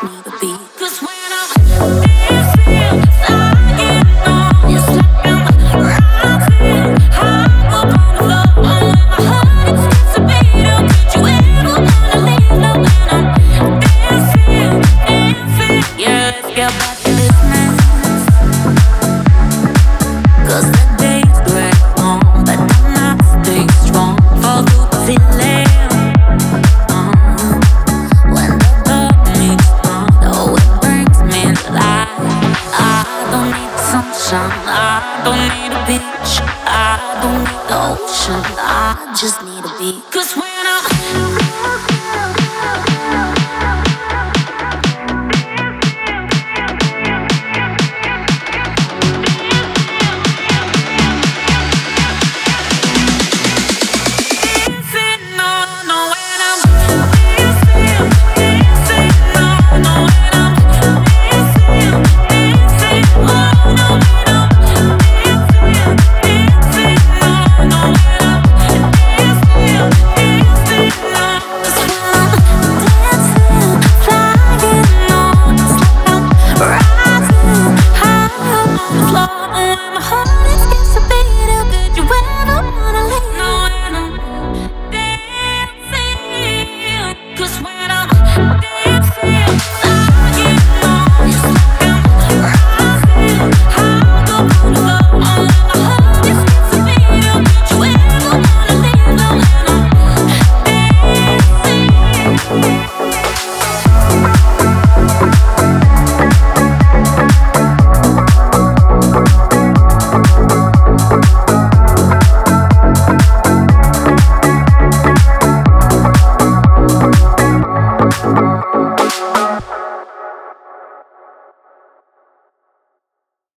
need a beat. 'Cause when I'm dancing, flying on, it's like I'm rising high up on the floor. When my heart skips a beat, oh, could you ever wanna leave? No, when I'm dancing, dancing. Yeah, let's get back to business. 'Cause the days drag on, but the nights stay strong. Fall through the feeling. When the dark meets dawn, oh, it brings me alive. I don't need the sunshine, I don't need a beach, I don't need the ocean, I just need a beat. 'Cause when